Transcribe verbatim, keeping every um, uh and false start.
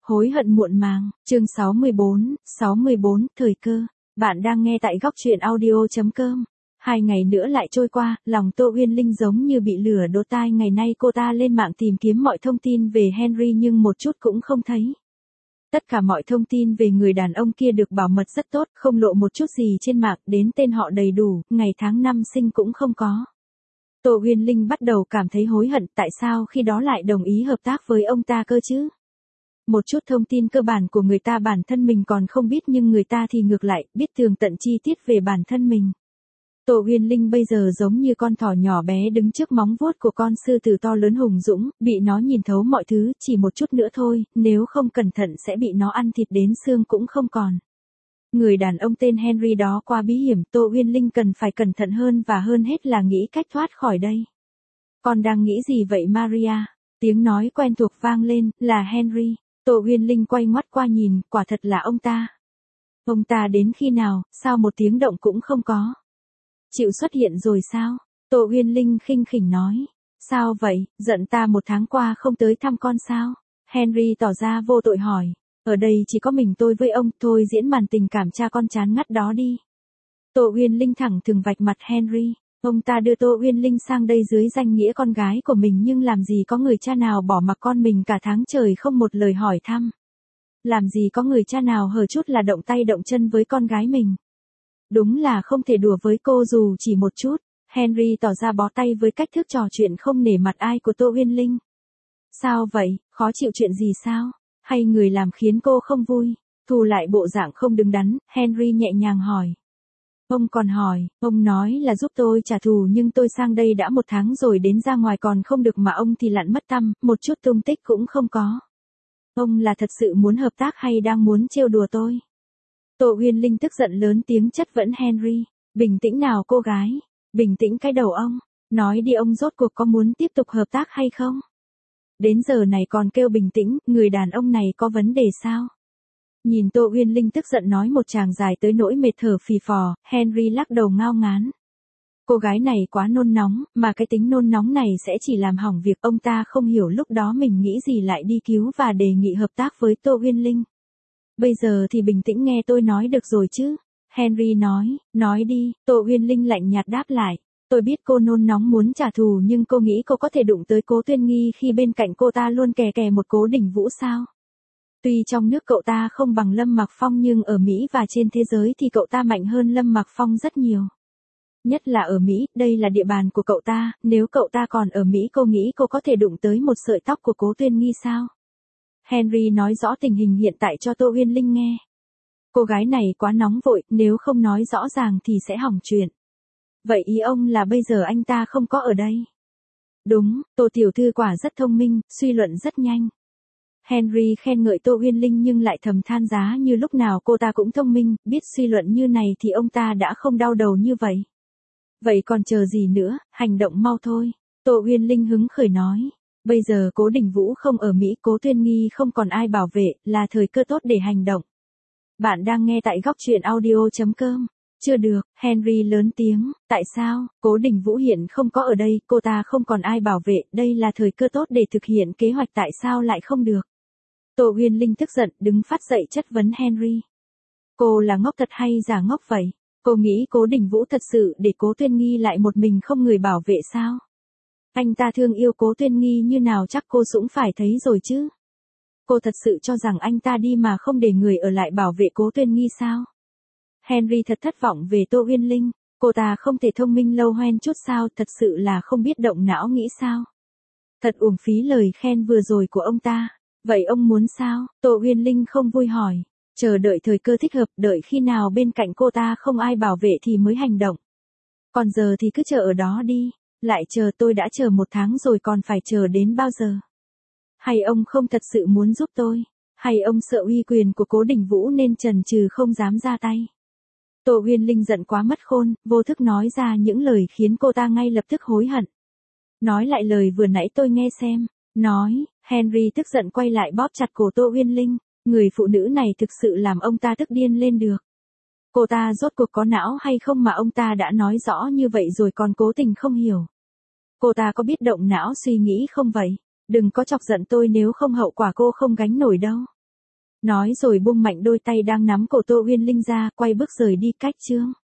Hối hận muộn màng, chương sáu mươi bốn, sáu mươi bốn, thời cơ. Bạn đang nghe tại góc truyện audio chấm com. Hai ngày nữa lại trôi qua, lòng Tô Uyên Linh giống như bị lửa đốt tai. Ngày nay cô ta lên mạng tìm kiếm mọi thông tin về Henry nhưng một chút cũng không thấy. Tất cả mọi thông tin về người đàn ông kia được bảo mật rất tốt, không lộ một chút gì trên mạng, đến tên họ đầy đủ, ngày tháng năm sinh cũng không có. Tô Uyên Linh bắt đầu cảm thấy hối hận, tại sao khi đó lại đồng ý hợp tác với ông ta cơ chứ? Một chút thông tin cơ bản của người ta bản thân mình còn không biết nhưng người ta thì ngược lại, biết tường tận chi tiết về bản thân mình. Tô Uyên Linh bây giờ giống như con thỏ nhỏ bé đứng trước móng vuốt của con sư tử to lớn hùng dũng, bị nó nhìn thấu mọi thứ, chỉ một chút nữa thôi, nếu không cẩn thận sẽ bị nó ăn thịt đến xương cũng không còn. Người đàn ông tên Henry đó quá bí hiểm, Tô Uyên Linh cần phải cẩn thận hơn và hơn hết là nghĩ cách thoát khỏi đây. Con đang nghĩ gì vậy Maria? Tiếng nói quen thuộc vang lên, là Henry. Tô Uyên Linh quay ngoắt qua nhìn, quả thật là ông ta. Ông ta đến khi nào, sao một tiếng động cũng không có? Chịu xuất hiện rồi sao? Tô Uyên Linh khinh khỉnh nói. Sao vậy, giận ta một tháng qua không tới thăm con sao? Henry tỏ ra vô tội hỏi. Ở đây chỉ có mình tôi với ông, thôi diễn màn tình cảm cha con chán ngắt đó đi. Tô Uyên Linh thẳng thừng vạch mặt Henry. Ông ta đưa Tô Uyên Linh sang đây dưới danh nghĩa con gái của mình nhưng làm gì có người cha nào bỏ mặc con mình cả tháng trời không một lời hỏi thăm. Làm gì có người cha nào hở chút là động tay động chân với con gái mình. Đúng là không thể đùa với cô dù chỉ một chút. Henry tỏ ra bó tay với cách thức trò chuyện không nể mặt ai của Tô Uyên Linh. Sao vậy, khó chịu chuyện gì sao? Hay người làm khiến cô không vui? Thu lại bộ dạng không đứng đắn, Henry nhẹ nhàng hỏi. Ông còn hỏi, ông nói là giúp tôi trả thù nhưng tôi sang đây đã một tháng rồi đến ra ngoài còn không được mà ông thì lặn mất tăm, một chút tung tích cũng không có. Ông là thật sự muốn hợp tác hay đang muốn trêu đùa tôi? Tô Uyên Linh tức giận lớn tiếng chất vấn Henry. Bình tĩnh nào cô gái, bình tĩnh cái đầu ông, nói đi ông rốt cuộc có muốn tiếp tục hợp tác hay không? Đến giờ này còn kêu bình tĩnh, người đàn ông này có vấn đề sao? Nhìn Tô Uyên Linh tức giận nói một tràng dài tới nỗi mệt thở phì phò, Henry lắc đầu ngao ngán. Cô gái này quá nôn nóng, mà cái tính nôn nóng này sẽ chỉ làm hỏng việc. Ông ta không hiểu lúc đó mình nghĩ gì lại đi cứu và đề nghị hợp tác với Tô Uyên Linh. Bây giờ thì bình tĩnh nghe tôi nói được rồi chứ? Henry nói, nói đi. Tô Uyên Linh lạnh nhạt đáp lại. Tôi biết cô nôn nóng muốn trả thù nhưng cô nghĩ cô có thể đụng tới Cố Tuyên Nghi khi bên cạnh cô ta luôn kè kè một Cố Đình Vũ sao? Tuy trong nước cậu ta không bằng Lâm Mặc Phong nhưng ở Mỹ và trên thế giới thì cậu ta mạnh hơn Lâm Mặc Phong rất nhiều. Nhất là ở Mỹ, đây là địa bàn của cậu ta, nếu cậu ta còn ở Mỹ cô nghĩ cô có thể đụng tới một sợi tóc của Cố Tuyên Nghi sao? Henry nói rõ tình hình hiện tại cho Tô Uyên Linh nghe. Cô gái này quá nóng vội, nếu không nói rõ ràng thì sẽ hỏng chuyện. Vậy ý ông là bây giờ anh ta không có ở đây? Đúng, Tô tiểu thư quả rất thông minh, suy luận rất nhanh. Henry khen ngợi Tô Uyên Linh nhưng lại thầm than giá như lúc nào cô ta cũng thông minh, biết suy luận như này thì ông ta đã không đau đầu như vậy. Vậy còn chờ gì nữa, hành động mau thôi. Tô Uyên Linh hứng khởi nói. Bây giờ Cố Đình Vũ không ở Mỹ, Cố Tuyên Nghi không còn ai bảo vệ, là thời cơ tốt để hành động. Bạn đang nghe tại góc truyện audio chấm com. Chưa được, Henry lớn tiếng, tại sao? Cố Đình Vũ hiện không có ở đây, cô ta không còn ai bảo vệ, đây là thời cơ tốt để thực hiện kế hoạch, tại sao lại không được? Tô Uyên Linh tức giận, đứng phát dậy chất vấn Henry. Cô là ngốc thật hay giả ngốc vậy? Cô nghĩ Cố Đình Vũ thật sự để Cố Tuyên Nghi lại một mình không người bảo vệ sao? Anh ta thương yêu Cố Tuyên Nghi như nào chắc cô cũng phải thấy rồi chứ? Cô thật sự cho rằng anh ta đi mà không để người ở lại bảo vệ Cố Tuyên Nghi sao? Henry thật thất vọng về Tô Uyên Linh, cô ta không thể thông minh lâu hoen chút sao, thật sự là không biết động não nghĩ sao? Thật uổng phí lời khen vừa rồi của ông ta. Vậy ông muốn sao? Tô Uyên Linh không vui hỏi. Chờ đợi thời cơ thích hợp, đợi khi nào bên cạnh cô ta không ai bảo vệ thì mới hành động. Còn giờ thì cứ chờ ở đó đi. Lại chờ, tôi đã chờ một tháng rồi còn phải chờ đến bao giờ? Hay ông không thật sự muốn giúp tôi? Hay ông sợ uy quyền của Cố Đình Vũ nên chần chừ không dám ra tay? Tô Uyên Linh giận quá mất khôn, vô thức nói ra những lời khiến cô ta ngay lập tức hối hận. Nói lại lời vừa nãy tôi nghe xem. Nói, Henry tức giận quay lại bóp chặt cổ Tô Uyên Linh. Người phụ nữ này thực sự làm ông ta tức điên lên được. Cô ta rốt cuộc có não hay không mà ông ta đã nói rõ như vậy rồi còn cố tình không hiểu. Cô ta có biết động não suy nghĩ không vậy? Đừng có chọc giận tôi nếu không hậu quả cô không gánh nổi đâu. Nói rồi buông mạnh đôi tay đang nắm cổ Tô Uyên Linh ra, quay bước rời đi cách Trương